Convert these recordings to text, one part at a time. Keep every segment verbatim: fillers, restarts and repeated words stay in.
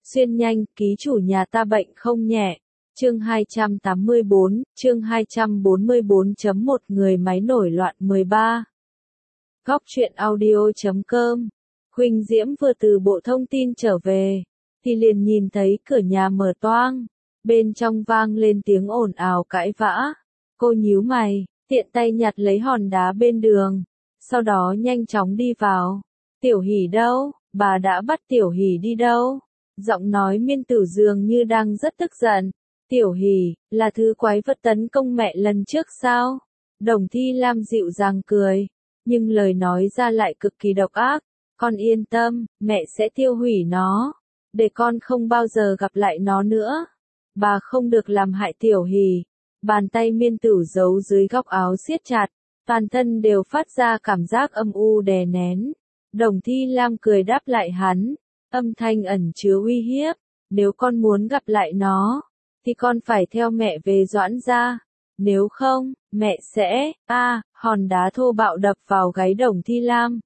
Xuyên nhanh, ký chủ nhà ta bệnh không nhẹ. Chương hai trăm tám mươi bốn, chương hai trăm bốn mươi bốn chấm một Người máy nổi loạn mười ba. Góc truyện audio chấm com. Huỳnh Diễm vừa từ Bộ Thông tin trở về, thì liền nhìn thấy cửa nhà mở toang, bên trong vang lên tiếng ồn ào cãi vã. Cô nhíu mày, tiện tay nhặt lấy hòn đá bên đường, sau đó nhanh chóng đi vào. Tiểu Hỷ đâu? Bà đã bắt Tiểu Hỷ đi đâu? Giọng nói Miên Tử dường như đang rất tức giận. Tiểu Hỷ, là thứ quái vật tấn công mẹ lần trước sao? Đồng Thi Lam dịu dàng cười, nhưng lời nói ra lại cực kỳ độc ác. Con yên tâm, mẹ sẽ tiêu hủy nó, để con không bao giờ gặp lại nó nữa. Bà không được làm hại Tiểu Hỷ. Bàn tay Miên Tử giấu dưới góc áo siết chặt, toàn thân đều phát ra cảm giác âm u đè nén. Đồng Thi Lam cười đáp lại hắn, âm thanh ẩn chứa uy hiếp. Nếu con muốn gặp lại nó, thì con phải theo mẹ về Doãn gia. Nếu không, mẹ sẽ... A, à, hòn đá thô bạo đập vào gáy Đồng Thi Lam.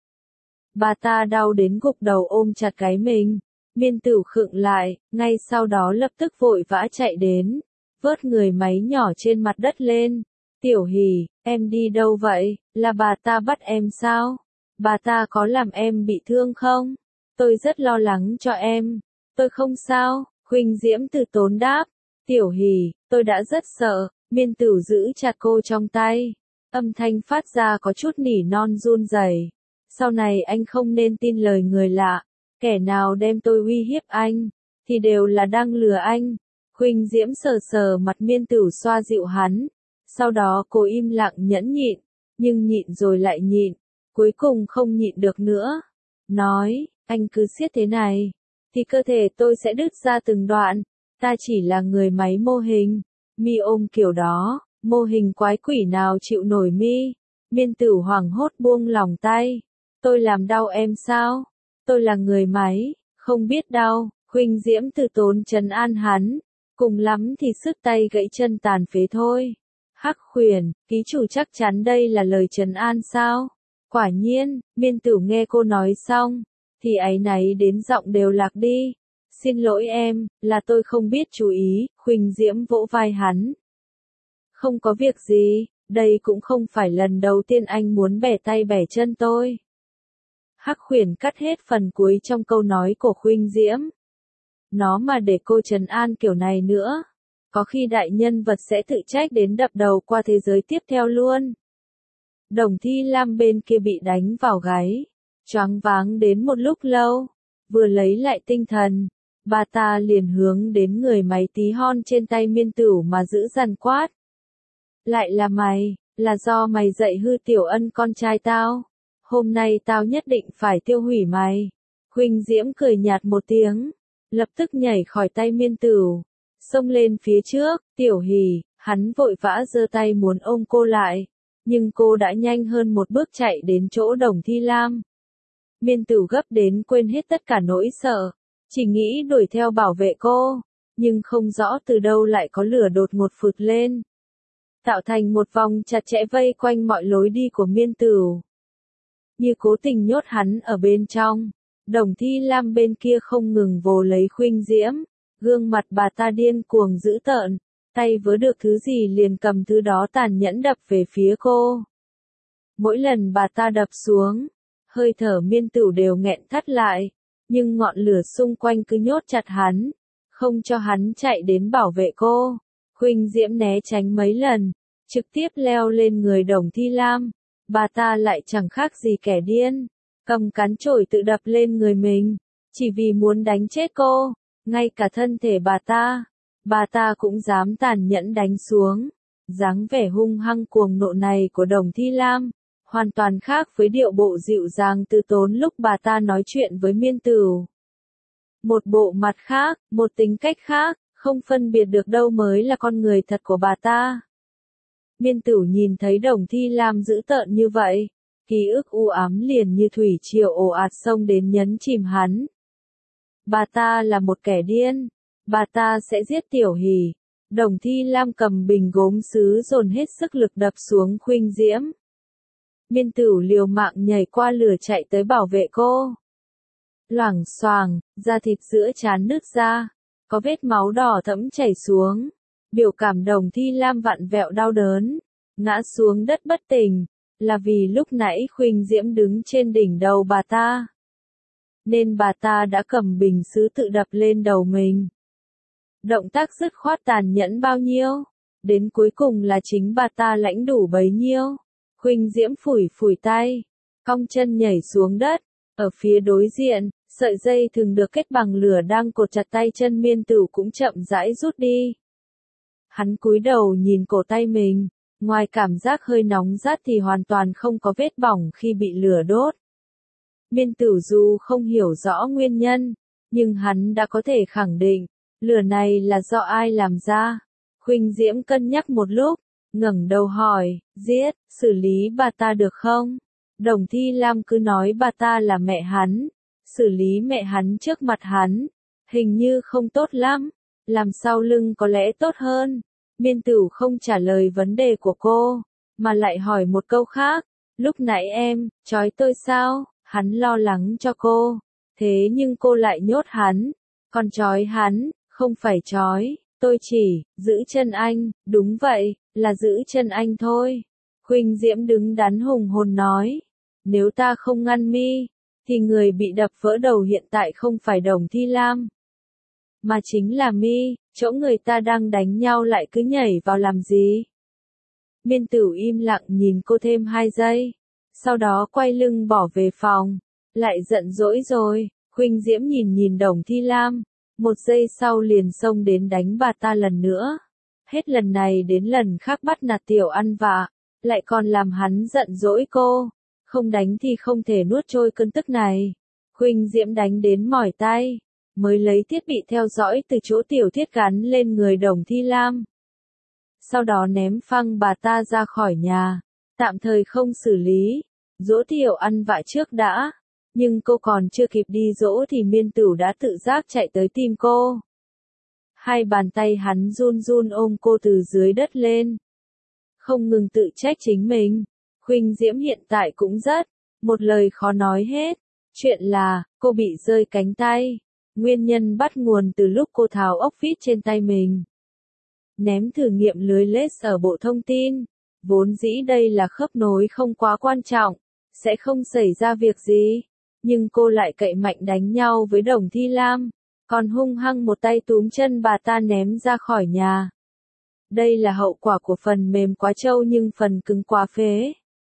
Bà ta đau đến gục đầu ôm chặt gáy mình. Miên Tử khựng lại, ngay sau đó lập tức vội vã chạy đến, vớt người máy nhỏ trên mặt đất lên. Tiểu Hỷ, em đi đâu vậy? Là bà ta bắt em sao? Bà ta có làm em bị thương không? Tôi rất lo lắng cho em. Tôi không sao, Huỳnh Diễm từ tốn đáp. Tiểu Hỷ, tôi đã rất sợ. Miên Tử giữ chặt cô trong tay, âm thanh phát ra có chút nỉ non run rẩy. Sau này anh không nên tin lời người lạ. Kẻ nào đem tôi uy hiếp anh, thì đều là đang lừa anh. Huỳnh Diễm sờ sờ mặt Miên Tử xoa dịu hắn. Sau đó cô im lặng nhẫn nhịn, nhưng nhịn rồi lại nhịn, cuối cùng không nhịn được nữa. Nói, anh cứ siết thế này, thì cơ thể tôi sẽ đứt ra từng đoạn. Ta chỉ là người máy mô hình. Mi ôm kiểu đó, mô hình quái quỷ nào chịu nổi mi. Miên Tử hoảng hốt buông lỏng tay. Tôi làm đau em sao? Tôi là người máy, không biết đau. Huỳnh Diễm từ tốn trấn an hắn. Cùng lắm thì sức tay gãy chân tàn phế thôi. Hắc Khuyển, ký chủ chắc chắn đây là lời trấn an sao? Quả nhiên, Miên Tử nghe cô nói xong, thì áy náy đến giọng đều lạc đi. Xin lỗi em, là tôi không biết chú ý. Huỳnh Diễm vỗ vai hắn. Không có việc gì, đây cũng không phải lần đầu tiên anh muốn bẻ tay bẻ chân tôi. Hắc Khuyển cắt hết phần cuối trong câu nói của Huỳnh Diễm. Nó mà để cô trấn an kiểu này nữa, có khi đại nhân vật sẽ tự trách đến đập đầu qua thế giới tiếp theo luôn. Đồng Thi Lam bên kia bị đánh vào gáy, choáng váng đến một lúc lâu, vừa lấy lại tinh thần, bà ta liền hướng đến người máy tí hon trên tay Miên Tử mà giữ dằn quát. Lại là mày, là do mày dạy hư Tiểu Ân con trai tao. Hôm nay tao nhất định phải tiêu hủy mày. Huỳnh Diễm cười nhạt một tiếng, lập tức nhảy khỏi tay Miên Tử, xông lên phía trước. Tiểu Hỷ, hắn vội vã giơ tay muốn ôm cô lại, nhưng cô đã nhanh hơn một bước chạy đến chỗ Đồng Thi Lam. Miên Tử gấp đến quên hết tất cả nỗi sợ, chỉ nghĩ đuổi theo bảo vệ cô, nhưng không rõ từ đâu lại có lửa đột ngột phụt lên, tạo thành một vòng chặt chẽ vây quanh mọi lối đi của Miên Tử, như cố tình nhốt hắn ở bên trong. Đồng Thi Lam bên kia không ngừng vồ lấy Huỳnh Diễm, gương mặt bà ta điên cuồng dữ tợn, tay vớ được thứ gì liền cầm thứ đó tàn nhẫn đập về phía cô. Mỗi lần bà ta đập xuống, hơi thở Miên Tử đều nghẹn thắt lại, nhưng ngọn lửa xung quanh cứ nhốt chặt hắn, không cho hắn chạy đến bảo vệ cô. Huỳnh Diễm né tránh mấy lần, trực tiếp leo lên người Đồng Thi Lam. Bà ta lại chẳng khác gì kẻ điên, cầm cán chổi tự đập lên người mình, chỉ vì muốn đánh chết cô. Ngay cả thân thể bà ta, bà ta cũng dám tàn nhẫn đánh xuống. Dáng vẻ hung hăng cuồng nộ này của Đồng Thi Lam, hoàn toàn khác với điệu bộ dịu dàng từ tốn lúc bà ta nói chuyện với Miên Tử. Một bộ mặt khác, một tính cách khác, không phân biệt được đâu mới là con người thật của bà ta. Miên Tử nhìn thấy Đồng Thi Lam dữ tợn như vậy, ký ức u ám liền như thủy triều ồ ạt xông đến nhấn chìm hắn. Bà ta là một kẻ điên, bà ta sẽ giết Tiểu Hỷ. Đồng Thi Lam cầm bình gốm sứ dồn hết sức lực đập xuống Huỳnh Diễm. Miên Tử liều mạng nhảy qua lửa chạy tới bảo vệ cô. loảng xoảng, da thịt giữa trán nứt ra, có vết máu đỏ thẫm chảy xuống. Biểu cảm Đồng Thi Lam vặn vẹo đau đớn, ngã xuống đất bất tỉnh, là vì lúc nãy Khuynh Diễm đứng trên đỉnh đầu bà ta. Nên bà ta đã cầm bình sứ tự đập lên đầu mình. Động tác dứt khoát tàn nhẫn bao nhiêu, đến cuối cùng là chính bà ta lãnh đủ bấy nhiêu. Khuynh Diễm phủi phủi tay, cong chân nhảy xuống đất, ở phía đối diện, sợi dây thường được kết bằng lửa đang cột chặt tay chân Miên Tửu cũng chậm rãi rút đi. Hắn cúi đầu nhìn cổ tay mình, ngoài cảm giác hơi nóng rát thì hoàn toàn không có vết bỏng khi bị lửa đốt. Miên Tửu dù không hiểu rõ nguyên nhân, nhưng hắn đã có thể khẳng định, lửa này là do ai làm ra. Khuynh Diễm cân nhắc một lúc, ngẩng đầu hỏi, giết, xử lý bà ta được không? Đồng Thi Lam cứ nói bà ta là mẹ hắn, xử lý mẹ hắn trước mặt hắn, hình như không tốt lắm, làm sau lưng có lẽ tốt hơn. Miên Tửu không trả lời vấn đề của cô, mà lại hỏi một câu khác, lúc nãy em, trói tôi sao? Hắn lo lắng cho cô, thế nhưng cô lại nhốt hắn, còn trói hắn, không phải trói, tôi chỉ, giữ chân anh, đúng vậy, là giữ chân anh thôi. Khuynh Diễm đứng đắn hùng hồn nói, nếu ta không ngăn mi, thì người bị đập vỡ đầu hiện tại không phải Đồng Thi Lam, mà chính là mi, chỗ người ta đang đánh nhau lại cứ nhảy vào làm gì? Miên Tửu im lặng nhìn cô thêm hai giây, sau đó quay lưng bỏ về phòng, lại giận dỗi rồi. Khuynh Diễm nhìn nhìn Đồng Thi Lam, một giây sau liền xông đến đánh bà ta lần nữa. Hết lần này đến lần khác bắt nạt tiểu ăn vạ, lại còn làm hắn giận dỗi cô, không đánh thì không thể nuốt trôi cơn tức này. Khuynh Diễm đánh đến mỏi tay, mới lấy thiết bị theo dõi từ chỗ tiểu thiết gắn lên người Đồng Thi Lam. Sau đó ném phăng bà ta ra khỏi nhà, tạm thời không xử lý, dỗ tiểu ăn vạ trước đã. Nhưng cô còn chưa kịp đi dỗ thì Miên Tửu đã tự giác chạy tới tìm cô. Hai bàn tay hắn run run ôm cô từ dưới đất lên, không ngừng tự trách chính mình. Khuynh Diễm hiện tại cũng rất, một lời khó nói hết. Chuyện là, cô bị rơi cánh tay. Nguyên nhân bắt nguồn từ lúc cô tháo ốc vít trên tay mình. Ném thử nghiệm lưới lết ở bộ thông tin. Vốn dĩ đây là khớp nối không quá quan trọng, sẽ không xảy ra việc gì. Nhưng cô lại cậy mạnh đánh nhau với Đồng Thi Lam, còn hung hăng một tay túm chân bà ta ném ra khỏi nhà. Đây là hậu quả của phần mềm quá trâu nhưng phần cứng quá phế,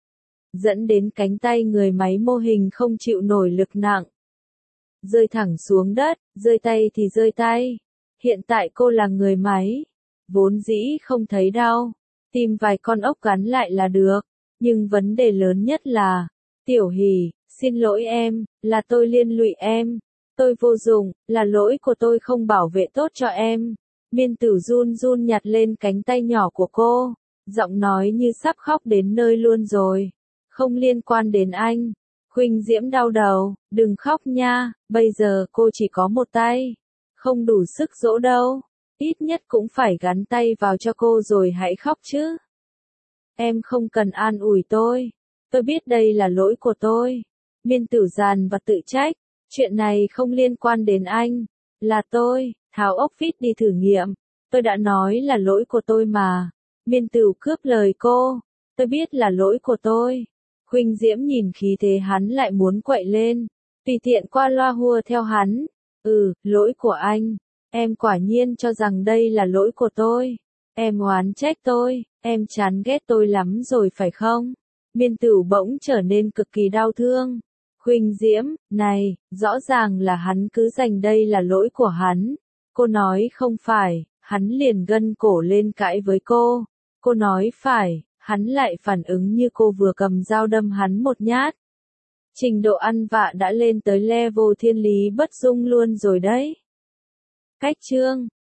dẫn đến cánh tay người máy mô hình không chịu nổi lực nặng, rơi thẳng xuống đất, rơi tay thì rơi tay. Hiện tại cô là người máy, vốn dĩ không thấy đau, tìm vài con ốc gắn lại là được, nhưng vấn đề lớn nhất là, Tiểu Hỷ, xin lỗi em, là tôi liên lụy em, tôi vô dụng, là lỗi của tôi không bảo vệ tốt cho em. Miên Tửu run run nhặt lên cánh tay nhỏ của cô, giọng nói như sắp khóc đến nơi luôn rồi. Không liên quan đến anh. Khuynh Diễm đau đầu, đừng khóc nha, bây giờ cô chỉ có một tay, không đủ sức dỗ đâu, ít nhất cũng phải gắn tay vào cho cô rồi hãy khóc chứ. Em không cần an ủi tôi, tôi biết đây là lỗi của tôi. Miên Tửu giàn và tự trách, chuyện này không liên quan đến anh, là tôi, tháo ốc vít đi thử nghiệm, tôi đã nói là lỗi của tôi mà. Miên Tửu cướp lời cô, tôi biết là lỗi của tôi. Khuynh Diễm nhìn khí thế hắn lại muốn quậy lên, tùy tiện qua loa hùa theo hắn. Ừ, lỗi của anh, em quả nhiên cho rằng đây là lỗi của tôi. Em oán trách tôi, em chán ghét tôi lắm rồi phải không? Miên Tửu bỗng trở nên cực kỳ đau thương. Khuynh Diễm, này, rõ ràng là hắn cứ giành đây là lỗi của hắn. Cô nói không phải, hắn liền gân cổ lên cãi với cô. Cô nói phải, hắn lại phản ứng như cô vừa cầm dao đâm hắn một nhát. Trình độ ăn vạ đã lên tới level thiên lý bất dung luôn rồi đấy. Cách chương